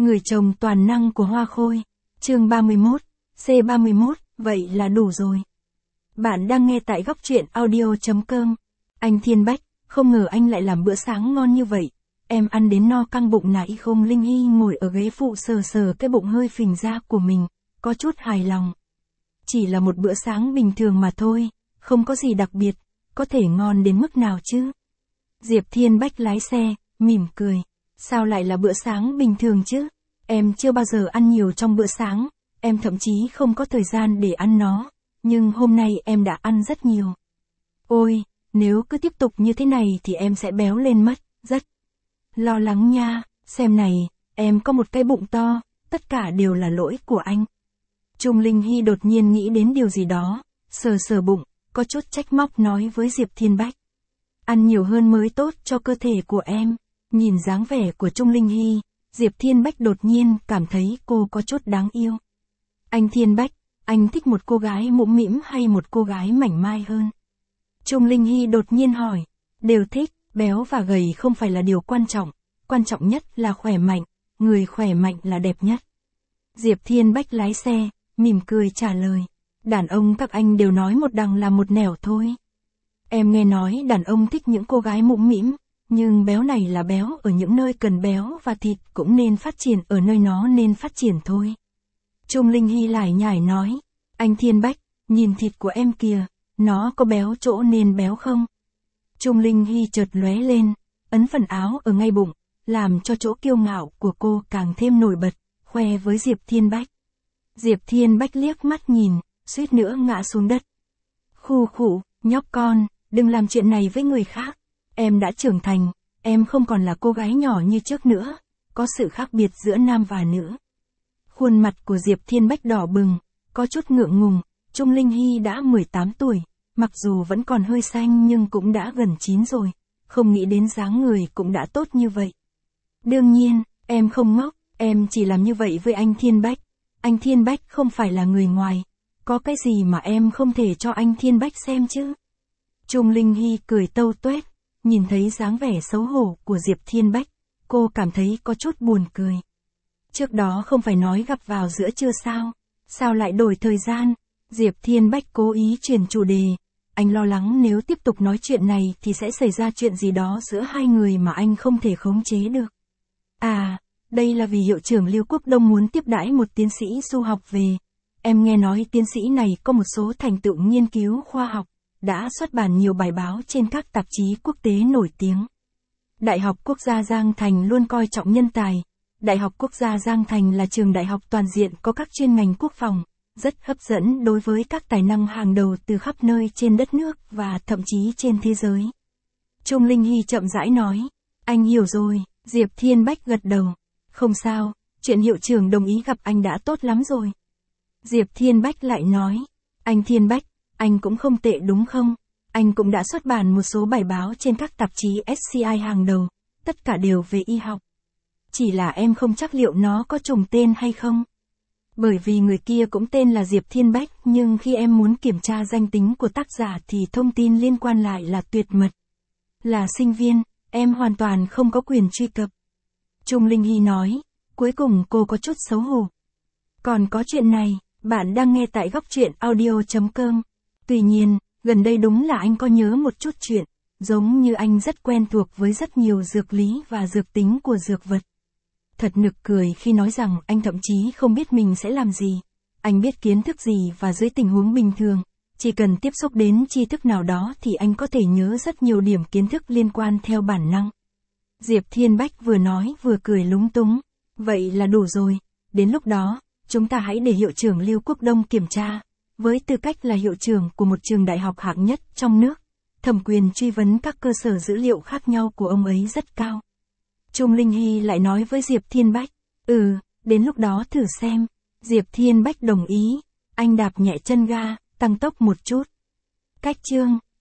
Người chồng toàn năng của Hoa Khôi. Chương 31, C31, vậy là đủ rồi. Bạn đang nghe tại góc truyện audio.com. Anh Thiên Bách, không ngờ anh lại làm bữa sáng ngon như vậy. Em ăn đến no căng bụng nãy không. Linh Hy ngồi ở ghế phụ sờ sờ cái bụng hơi phình ra của mình, có chút hài lòng. Chỉ là một bữa sáng bình thường mà thôi, không có gì đặc biệt, có thể ngon đến mức nào chứ? Diệp Thiên Bách lái xe, mỉm cười. Sao lại là bữa sáng bình thường chứ? Em chưa bao giờ ăn nhiều trong bữa sáng, em thậm chí không có thời gian để ăn nó, nhưng hôm nay em đã ăn rất nhiều. Ôi, nếu cứ tiếp tục như thế này thì em sẽ béo lên mất, rất lo lắng nha, xem này, em có một cái bụng to, tất cả đều là lỗi của anh. Trung Linh Hy đột nhiên nghĩ đến điều gì đó, sờ sờ bụng, có chút trách móc nói với Diệp Thiên Bách. Ăn nhiều hơn mới tốt cho cơ thể của em. Nhìn dáng vẻ của Trung Linh Hy, Diệp Thiên Bách đột nhiên cảm thấy cô có chút đáng yêu. Anh Thiên Bách, anh thích một cô gái mũm mĩm hay một cô gái mảnh mai hơn? Trung Linh Hy đột nhiên hỏi. Đều thích, béo và gầy không phải là điều quan trọng nhất là khỏe mạnh, người khỏe mạnh là đẹp nhất. Diệp Thiên Bách lái xe, mỉm cười trả lời. Đàn ông các anh đều nói một đằng là một nẻo thôi. Em nghe nói đàn ông thích những cô gái mũm mĩm, nhưng béo này là béo ở những nơi cần béo và thịt cũng nên phát triển ở nơi nó nên phát triển thôi. Trung Linh Hy lải nhải nói, anh Thiên Bách, nhìn thịt của em kìa, nó có béo chỗ nên béo không? Trung Linh Hy chợt lóe lên, ấn phần áo ở ngay bụng, làm cho chỗ kiêu ngạo của cô càng thêm nổi bật, khoe với Diệp Thiên Bách. Diệp Thiên Bách liếc mắt nhìn, suýt nữa ngã xuống đất. Khụ khụ, nhóc con, đừng làm chuyện này với người khác. Em đã trưởng thành, em không còn là cô gái nhỏ như trước nữa, có sự khác biệt giữa nam và nữ. Khuôn mặt của Diệp Thiên Bách đỏ bừng, có chút ngượng ngùng. Trung Linh Hy đã 18 tuổi, mặc dù vẫn còn hơi xanh nhưng cũng đã gần 9 rồi, không nghĩ đến dáng người cũng đã tốt như vậy. Đương nhiên, em không ngốc, em chỉ làm như vậy với anh Thiên Bách. Anh Thiên Bách không phải là người ngoài, có cái gì mà em không thể cho anh Thiên Bách xem chứ? Trung Linh Hy cười tâu tuét, nhìn thấy dáng vẻ xấu hổ của Diệp Thiên Bách, cô cảm thấy có chút buồn cười. Trước đó không phải nói gặp vào giữa trưa sao? Sao lại đổi thời gian? Diệp Thiên Bách cố ý chuyển chủ đề. Anh lo lắng nếu tiếp tục nói chuyện này thì sẽ xảy ra chuyện gì đó giữa hai người mà anh không thể khống chế được. À, đây là vì hiệu trưởng Lưu Quốc Đông muốn tiếp đãi một tiến sĩ du học về. Em nghe nói tiến sĩ này có một số thành tựu nghiên cứu khoa học, đã xuất bản nhiều bài báo trên các tạp chí quốc tế nổi tiếng. Đại học Quốc gia Giang Thành luôn coi trọng nhân tài. Đại học Quốc gia Giang Thành là trường đại học toàn diện có các chuyên ngành quốc phòng, rất hấp dẫn đối với các tài năng hàng đầu từ khắp nơi trên đất nước và thậm chí trên thế giới. Trung Linh Hy chậm rãi nói, anh hiểu rồi. Diệp Thiên Bách gật đầu, không sao, chuyện hiệu trưởng đồng ý gặp anh đã tốt lắm rồi. Diệp Thiên Bách lại nói, anh Thiên Bách, anh cũng không tệ đúng không? Anh cũng đã xuất bản một số bài báo trên các tạp chí SCI hàng đầu, tất cả đều về y học. Chỉ là em không chắc liệu nó có trùng tên hay không. Bởi vì người kia cũng tên là Diệp Thiên Bách, nhưng khi em muốn kiểm tra danh tính của tác giả thì thông tin liên quan lại là tuyệt mật. Là sinh viên, em hoàn toàn không có quyền truy cập. Trung Linh Hy nói, cuối cùng cô có chút xấu hổ. Còn có chuyện này, bạn đang nghe tại góc truyện audio.com. Tuy nhiên, gần đây đúng là anh có nhớ một chút chuyện, giống như anh rất quen thuộc với rất nhiều dược lý và dược tính của dược vật. Thật nực cười khi nói rằng anh thậm chí không biết mình sẽ làm gì. Anh biết kiến thức gì và dưới tình huống bình thường, chỉ cần tiếp xúc đến tri thức nào đó thì anh có thể nhớ rất nhiều điểm kiến thức liên quan theo bản năng. Diệp Thiên Bách vừa nói vừa cười lúng túng. Vậy là đủ rồi, đến lúc đó, chúng ta hãy để hiệu trưởng Lưu Quốc Đông kiểm tra. Với tư cách là hiệu trưởng của một trường đại học hạng nhất trong nước, thẩm quyền truy vấn các cơ sở dữ liệu khác nhau của ông ấy rất cao. Trung Linh Hy lại nói với Diệp Thiên Bách, đến lúc đó thử xem. Diệp Thiên Bách đồng ý, anh đạp nhẹ chân ga, tăng tốc một chút. Cách chương